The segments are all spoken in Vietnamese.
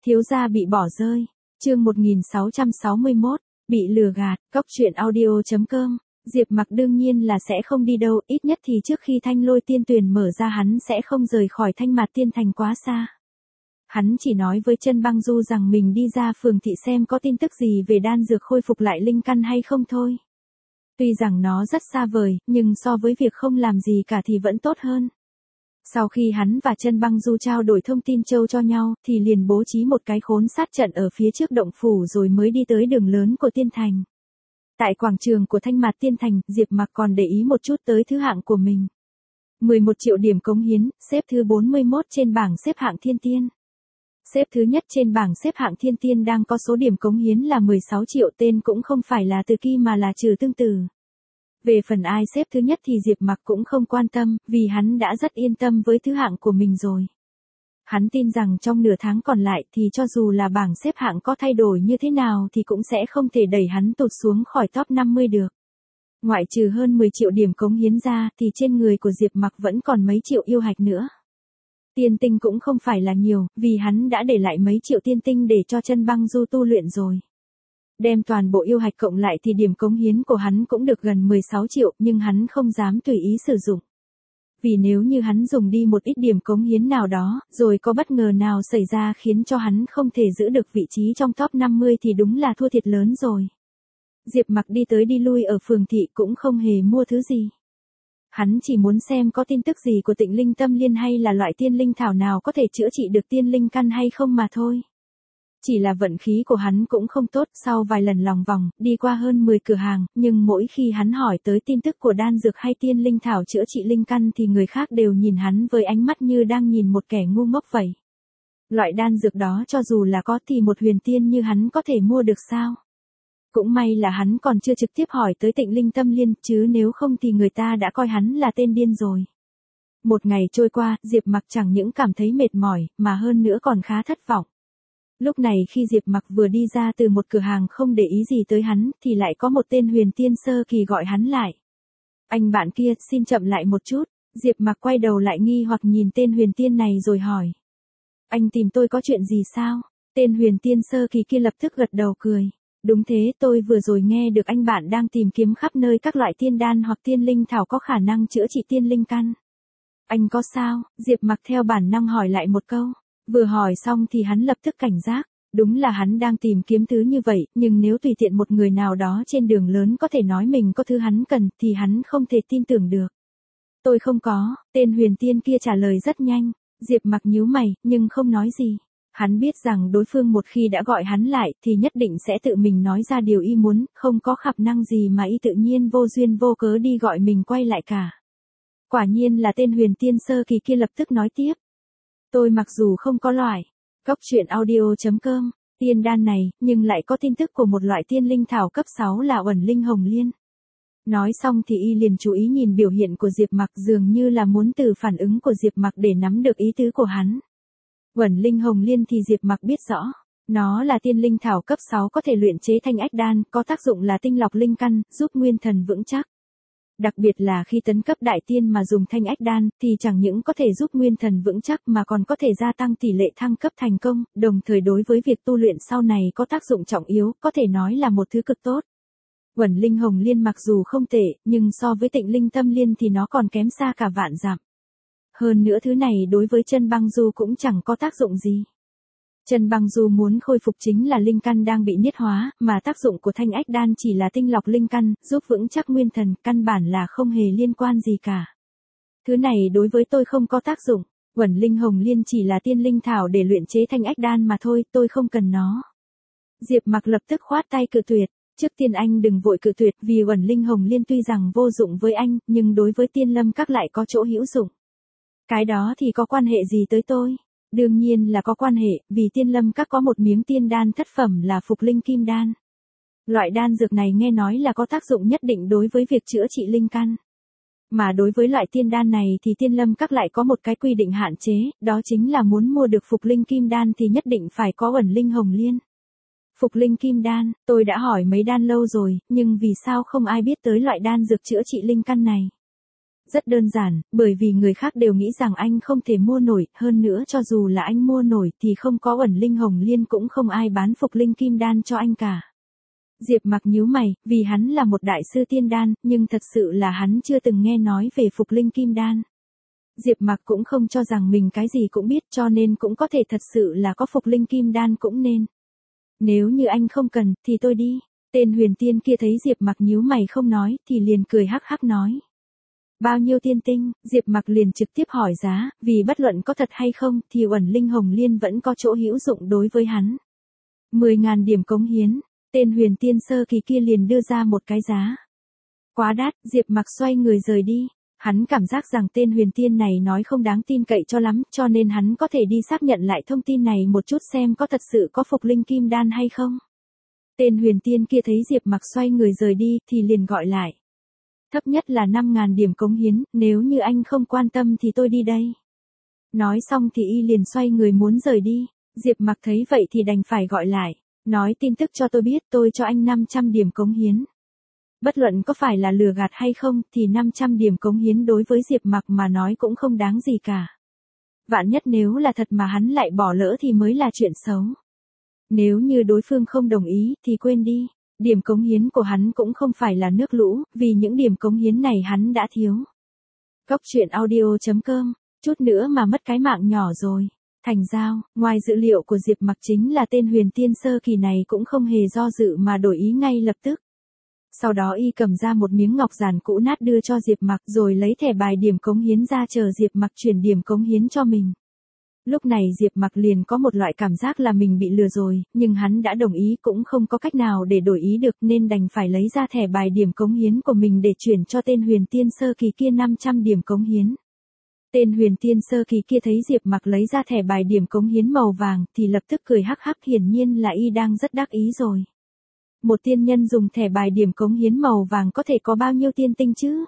Thiếu gia bị bỏ rơi. Chương 1661, bị lừa gạt, Cốc truyện audio.com. Diệp Mặc đương nhiên là sẽ không đi đâu, ít nhất thì trước khi Thanh Lôi Tiên Tuyền mở ra hắn sẽ không rời khỏi Thanh Mạt Tiên Thành quá xa. Hắn chỉ nói với Chân Băng Du rằng mình đi ra phường thị xem có tin tức gì về đan dược khôi phục lại linh căn hay không thôi. Tuy rằng nó rất xa vời, nhưng so với việc không làm gì cả thì vẫn tốt hơn. Sau khi hắn và Chân Băng Du trao đổi thông tin châu cho nhau, thì liền bố trí một cái khốn sát trận ở phía trước động phủ rồi mới đi tới đường lớn của Tiên Thành. Tại quảng trường của Thanh Mạt Tiên Thành, Diệp Mặc còn để ý một chút tới thứ hạng của mình. 11 triệu điểm cống hiến, xếp thứ 41 trên bảng xếp hạng Thiên Tiên. Xếp thứ nhất trên bảng xếp hạng Thiên Tiên đang có số điểm cống hiến là 16 triệu, tên cũng không phải là Từ Kỳ mà là Trừ Tương Tử. Về phần ai xếp thứ nhất thì Diệp Mặc cũng không quan tâm, vì hắn đã rất yên tâm với thứ hạng của mình rồi. Hắn tin rằng trong nửa tháng còn lại thì cho dù là bảng xếp hạng có thay đổi như thế nào thì cũng sẽ không thể đẩy hắn tụt xuống khỏi top 50 được. Ngoại trừ hơn 10 triệu điểm cống hiến ra thì trên người của Diệp Mặc vẫn còn mấy triệu yêu hạch nữa. Tiên tinh cũng không phải là nhiều, vì hắn đã để lại mấy triệu tiên tinh để cho Chân Băng Du tu luyện rồi. Đem toàn bộ yêu hạch cộng lại thì điểm cống hiến của hắn cũng được gần 16 triệu, nhưng hắn không dám tùy ý sử dụng. Vì nếu như hắn dùng đi một ít điểm cống hiến nào đó, rồi có bất ngờ nào xảy ra khiến cho hắn không thể giữ được vị trí trong top 50 thì đúng là thua thiệt lớn rồi. Diệp Mặc đi tới đi lui ở phường thị cũng không hề mua thứ gì. Hắn chỉ muốn xem có tin tức gì của Tịnh Linh Tâm Liên hay là loại tiên linh thảo nào có thể chữa trị được tiên linh căn hay không mà thôi. Chỉ là vận khí của hắn cũng không tốt, sau vài lần lòng vòng, đi qua hơn 10 cửa hàng, nhưng mỗi khi hắn hỏi tới tin tức của đan dược hay tiên linh thảo chữa trị linh căn thì người khác đều nhìn hắn với ánh mắt như đang nhìn một kẻ ngu ngốc vậy. Loại đan dược đó cho dù là có thì một huyền tiên như hắn có thể mua được sao? Cũng may là hắn còn chưa trực tiếp hỏi tới Tịnh Linh Tâm Liên, chứ nếu không thì người ta đã coi hắn là tên điên rồi. Một ngày trôi qua, Diệp Mặc chẳng những cảm thấy mệt mỏi, mà hơn nữa còn khá thất vọng. Lúc này khi Diệp Mặc vừa đi ra từ một cửa hàng không để ý gì tới hắn, thì lại có một tên huyền tiên sơ kỳ gọi hắn lại. Anh bạn kia, xin chậm lại một chút. Diệp Mặc quay đầu lại nghi hoặc nhìn tên huyền tiên này rồi hỏi. Anh tìm tôi có chuyện gì sao? Tên huyền tiên sơ kỳ kia lập tức gật đầu cười. Đúng thế, tôi vừa rồi nghe được anh bạn đang tìm kiếm khắp nơi các loại tiên đan hoặc tiên linh thảo có khả năng chữa trị tiên linh căn. Anh có sao? Diệp Mặc theo bản năng hỏi lại một câu. Vừa hỏi xong thì hắn lập tức cảnh giác. Đúng là hắn đang tìm kiếm thứ như vậy, nhưng nếu tùy tiện một người nào đó trên đường lớn có thể nói mình có thứ hắn cần thì hắn không thể tin tưởng được. Tôi không có, tên huyền tiên kia trả lời rất nhanh. Diệp Mặc nhíu mày, nhưng không nói gì. Hắn biết rằng đối phương một khi đã gọi hắn lại thì nhất định sẽ tự mình nói ra điều y muốn, không có khả năng gì mà y tự nhiên vô duyên vô cớ đi gọi mình quay lại cả. Quả nhiên là tên huyền tiên sơ kỳ kia lập tức nói tiếp. Tôi mặc dù không có loại Cốc truyện audio.com tiên đan này, nhưng lại có tin tức của một loại tiên linh thảo cấp 6 là Uẩn Linh Hồng Liên. Nói xong thì y liền chú ý nhìn biểu hiện của Diệp Mặc, dường như là muốn từ phản ứng của Diệp Mặc để nắm được ý tứ của hắn. Uẩn Linh Hồng Liên thì Diệp Mặc biết rõ. Nó là tiên linh thảo cấp 6 có thể luyện chế thanh ách đan, có tác dụng là tinh lọc linh căn, giúp nguyên thần vững chắc. Đặc biệt là khi tấn cấp đại tiên mà dùng thanh ách đan, thì chẳng những có thể giúp nguyên thần vững chắc mà còn có thể gia tăng tỷ lệ thăng cấp thành công, đồng thời đối với việc tu luyện sau này có tác dụng trọng yếu, có thể nói là một thứ cực tốt. Uẩn Linh Hồng Liên mặc dù không tệ, nhưng so với Tịnh Linh Tâm Liên thì nó còn kém xa cả vạn dặm. Hơn nữa thứ này đối với Chân Băng Du cũng chẳng có tác dụng gì. Chân Băng Du muốn khôi phục chính là linh căn đang bị niết hóa, mà tác dụng của thanh ách đan chỉ là tinh lọc linh căn, giúp vững chắc nguyên thần, căn bản là không hề liên quan gì cả. Thứ này đối với tôi không có tác dụng. Uẩn Linh Hồng Liên chỉ là tiên linh thảo để luyện chế thanh ách đan mà thôi, tôi không cần nó. Diệp Mặc lập tức khoát tay cự tuyệt. Trước tiên anh đừng vội cự tuyệt, vì Uẩn Linh Hồng Liên tuy rằng vô dụng với anh, nhưng đối với Tiên Lâm Các lại có chỗ hữu dụng. Cái đó thì có quan hệ gì tới tôi? Đương nhiên là có quan hệ, vì Tiên Lâm Các có một miếng tiên đan thất phẩm là Phục Linh Kim Đan. Loại đan dược này nghe nói là có tác dụng nhất định đối với việc chữa trị linh căn. Mà đối với loại tiên đan này thì Tiên Lâm Các lại có một cái quy định hạn chế, đó chính là muốn mua được Phục Linh Kim Đan thì nhất định phải có Uẩn Linh Hồng Liên. Phục Linh Kim Đan, tôi đã hỏi mấy đan lâu rồi, nhưng vì sao không ai biết tới loại đan dược chữa trị linh căn này? Rất đơn giản, bởi vì người khác đều nghĩ rằng anh không thể mua nổi, hơn nữa cho dù là anh mua nổi thì không có Uẩn Linh Hồng Liên cũng không ai bán Phục Linh Kim Đan cho anh cả. Diệp Mặc nhíu mày, vì hắn là một đại sư tiên đan, nhưng thật sự là hắn chưa từng nghe nói về Phục Linh Kim Đan. Diệp Mặc cũng không cho rằng mình cái gì cũng biết, cho nên cũng có thể thật sự là có Phục Linh Kim Đan cũng nên. Nếu như anh không cần, thì tôi đi. Tên huyền tiên kia thấy Diệp Mặc nhíu mày không nói, thì liền cười hắc hắc nói. Bao nhiêu tiên tinh? Diệp Mặc liền trực tiếp hỏi giá, vì bất luận có thật hay không, thì Uẩn Linh Hồng Liên vẫn có chỗ hữu dụng đối với hắn. 10.000 điểm cống hiến. Tên huyền tiên sơ kỳ kia liền đưa ra một cái giá. Quá đắt, Diệp Mặc xoay người rời đi. Hắn cảm giác rằng tên huyền tiên này nói không đáng tin cậy cho lắm, cho nên hắn có thể đi xác nhận lại thông tin này một chút xem có thật sự có Phục Linh Kim Đan hay không. Tên huyền tiên kia thấy Diệp Mặc xoay người rời đi thì liền gọi lại. Thấp nhất là 5.000 điểm cống hiến, nếu như anh không quan tâm thì tôi đi đây. Nói xong thì y liền xoay người muốn rời đi. Diệp Mặc thấy vậy thì đành phải gọi lại. Nói tin tức cho tôi biết, tôi cho anh 500 điểm cống hiến. Bất luận có phải là lừa gạt hay không thì 500 điểm cống hiến đối với Diệp Mặc mà nói cũng không đáng gì cả. Vạn nhất nếu là thật mà hắn lại bỏ lỡ thì mới là chuyện xấu. Nếu như đối phương không đồng ý thì quên đi. Điểm cống hiến của hắn cũng không phải là nước lũ, vì những điểm cống hiến này hắn đã thiếu. Góc truyện audio.com, chút nữa mà mất cái mạng nhỏ rồi. Thành giao, ngoài dữ liệu của Diệp Mặc chính là tên huyền tiên sơ kỳ này cũng không hề do dự mà đổi ý ngay lập tức. Sau đó y cầm ra một miếng ngọc giản cũ nát đưa cho Diệp Mặc rồi lấy thẻ bài điểm cống hiến ra chờ Diệp Mặc chuyển điểm cống hiến cho mình. Lúc này Diệp Mặc liền có một loại cảm giác là mình bị lừa rồi, nhưng hắn đã đồng ý cũng không có cách nào để đổi ý được nên đành phải lấy ra thẻ bài điểm cống hiến của mình để chuyển cho tên huyền tiên sơ kỳ kia 500 điểm cống hiến. Tên huyền tiên sơ kỳ kia thấy Diệp Mặc lấy ra thẻ bài điểm cống hiến màu vàng thì lập tức cười hắc hắc, hiển nhiên là y đang rất đắc ý rồi. Một tiên nhân dùng thẻ bài điểm cống hiến màu vàng có thể có bao nhiêu tiên tinh chứ?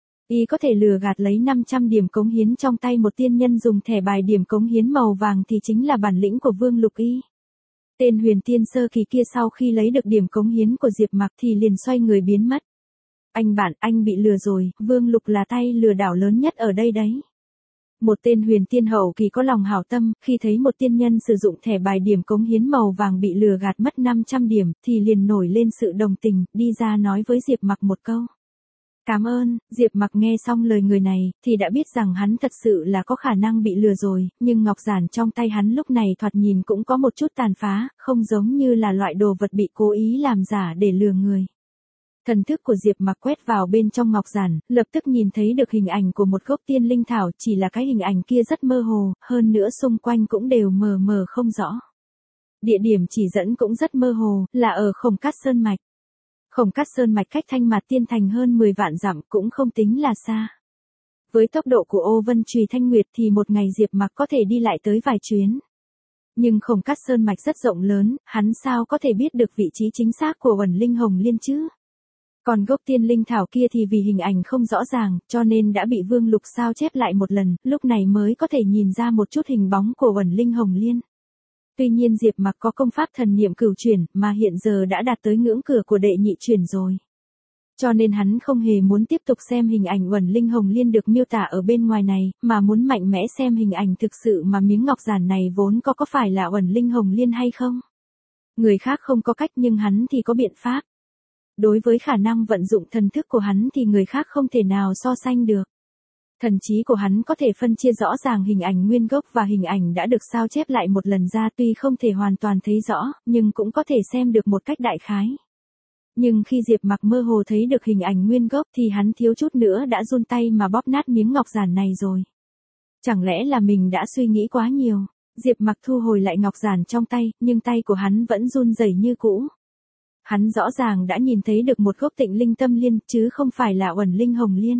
Y có thể lừa gạt lấy 500 điểm cống hiến trong tay một tiên nhân dùng thẻ bài điểm cống hiến màu vàng thì chính là bản lĩnh của Vương Lục Y. Tên huyền tiên sơ kỳ kia sau khi lấy được điểm cống hiến của Diệp Mặc thì liền xoay người biến mất. Anh bạn, anh bị lừa rồi, Vương Lục là tay lừa đảo lớn nhất ở đây đấy. Một tên huyền tiên hậu kỳ có lòng hảo tâm, khi thấy một tiên nhân sử dụng thẻ bài điểm cống hiến màu vàng bị lừa gạt mất 500 điểm, thì liền nổi lên sự đồng tình, đi ra nói với Diệp Mặc một câu. Cảm ơn. Diệp Mặc nghe xong lời người này, thì đã biết rằng hắn thật sự là có khả năng bị lừa rồi, nhưng ngọc giản trong tay hắn lúc này thoạt nhìn cũng có một chút tàn phá, không giống như là loại đồ vật bị cố ý làm giả để lừa người. Thần thức của Diệp Mặc quét vào bên trong ngọc giản, lập tức nhìn thấy được hình ảnh của một gốc tiên linh thảo, chỉ là cái hình ảnh kia rất mơ hồ, hơn nữa xung quanh cũng đều mờ mờ không rõ. Địa điểm chỉ dẫn cũng rất mơ hồ, là ở Khổng Cát Sơn Mạch. Khổng Cát Sơn Mạch cách Thanh Mạt Tiên Thành hơn 10 vạn dặm cũng không tính là xa. Với tốc độ của Ô Vân Trùy Thanh Nguyệt thì một ngày Diệp Mặc có thể đi lại tới vài chuyến. Nhưng Khổng Cát Sơn Mạch rất rộng lớn, hắn sao có thể biết được vị trí chính xác của Uẩn Linh Hồng Liên chứ? Còn gốc tiên linh thảo kia thì vì hình ảnh không rõ ràng, cho nên đã bị Vương Lục sao chép lại một lần, lúc này mới có thể nhìn ra một chút hình bóng của Uẩn Linh Hồng Liên. Tuy nhiên Diệp Mặc có công pháp thần niệm cửu chuyển, mà hiện giờ đã đạt tới ngưỡng cửa của đệ nhị chuyển rồi. Cho nên hắn không hề muốn tiếp tục xem hình ảnh Uẩn Linh Hồng Liên được miêu tả ở bên ngoài này, mà muốn mạnh mẽ xem hình ảnh thực sự mà miếng ngọc giản này vốn có phải là Uẩn Linh Hồng Liên hay không. Người khác không có cách nhưng hắn thì có biện pháp. Đối với khả năng vận dụng thần thức của hắn thì người khác không thể nào so sánh được. Thần trí của hắn có thể phân chia rõ ràng hình ảnh nguyên gốc và hình ảnh đã được sao chép lại một lần ra, tuy không thể hoàn toàn thấy rõ, nhưng cũng có thể xem được một cách đại khái. Nhưng khi Diệp Mặc mơ hồ thấy được hình ảnh nguyên gốc thì hắn thiếu chút nữa đã run tay mà bóp nát miếng ngọc giản này rồi. Chẳng lẽ là mình đã suy nghĩ quá nhiều? Diệp Mặc thu hồi lại ngọc giản trong tay, nhưng tay của hắn vẫn run rẩy như cũ. Hắn rõ ràng đã nhìn thấy được một gốc Tịnh Linh Tâm Liên, chứ không phải là Uẩn Linh Hồng Liên.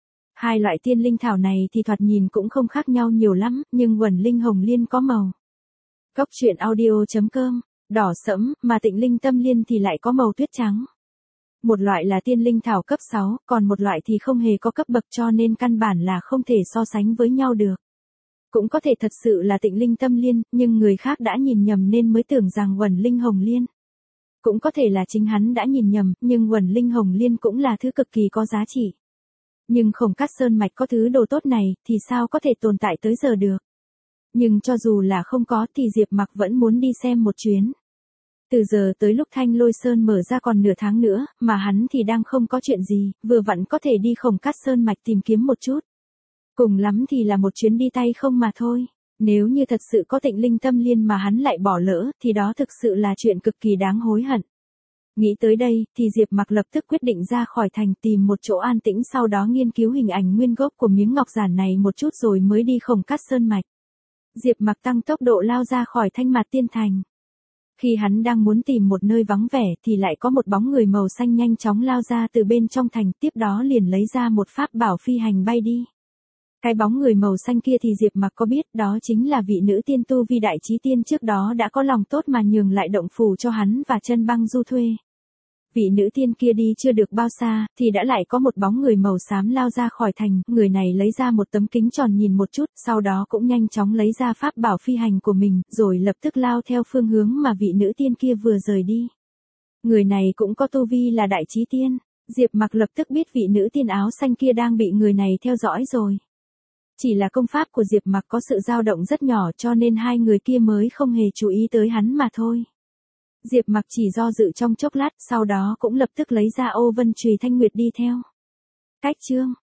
Hai loại tiên linh thảo này thì thoạt nhìn cũng không khác nhau nhiều lắm, nhưng Uẩn Linh Hồng Liên có màu. Góc truyện audio.com, đỏ sẫm, mà Tịnh Linh Tâm Liên thì lại có màu tuyết trắng. Một loại là tiên linh thảo cấp 6, còn một loại thì không hề có cấp bậc, cho nên căn bản là không thể so sánh với nhau được. Cũng có thể thật sự là Tịnh Linh Tâm Liên, nhưng người khác đã nhìn nhầm nên mới tưởng rằng Uẩn Linh Hồng Liên. Cũng có thể là chính hắn đã nhìn nhầm, nhưng Uẩn Linh Hồng Liên cũng là thứ cực kỳ có giá trị. Nhưng Khổng Cát Sơn Mạch có thứ đồ tốt này thì sao có thể tồn tại tới giờ được. Nhưng cho dù là không có thì Diệp Mặc vẫn muốn đi xem một chuyến. Từ giờ tới lúc Thanh Lôi Sơn mở ra còn nửa tháng nữa, mà hắn thì đang không có chuyện gì, vừa vặn có thể đi Khổng Cát Sơn Mạch tìm kiếm một chút. Cùng lắm thì là một chuyến đi tay không mà thôi. Nếu như thật sự có Tịnh Linh Tâm Liên mà hắn lại bỏ lỡ, thì đó thực sự là chuyện cực kỳ đáng hối hận. Nghĩ tới đây, thì Diệp Mặc lập tức quyết định ra khỏi thành tìm một chỗ an tĩnh, sau đó nghiên cứu hình ảnh nguyên gốc của miếng ngọc giản này một chút rồi mới đi Khổng Cát Sơn Mạch. Diệp Mặc tăng tốc độ lao ra khỏi Thanh Mạt Tiên Thành. Khi hắn đang muốn tìm một nơi vắng vẻ thì lại có một bóng người màu xanh nhanh chóng lao ra từ bên trong thành, tiếp đó liền lấy ra một pháp bảo phi hành bay đi. Cái bóng người màu xanh kia thì Diệp Mặc có biết, đó chính là vị nữ tiên tu vi đại chí tiên trước đó đã có lòng tốt mà nhường lại động phủ cho hắn và Chân Băng Du thuê. Vị nữ tiên kia đi chưa được bao xa, thì đã lại có một bóng người màu xám lao ra khỏi thành, người này lấy ra một tấm kính tròn nhìn một chút, sau đó cũng nhanh chóng lấy ra pháp bảo phi hành của mình, rồi lập tức lao theo phương hướng mà vị nữ tiên kia vừa rời đi. Người này cũng có tu vi là đại chí tiên, Diệp Mặc lập tức biết vị nữ tiên áo xanh kia đang bị người này theo dõi rồi. Chỉ là công pháp của Diệp Mặc có sự dao động rất nhỏ cho nên hai người kia mới không hề chú ý tới hắn mà thôi. Diệp Mặc chỉ do dự trong chốc lát, sau đó cũng lập tức lấy ra ô vân chùy thanh nguyệt đi theo. Cách chương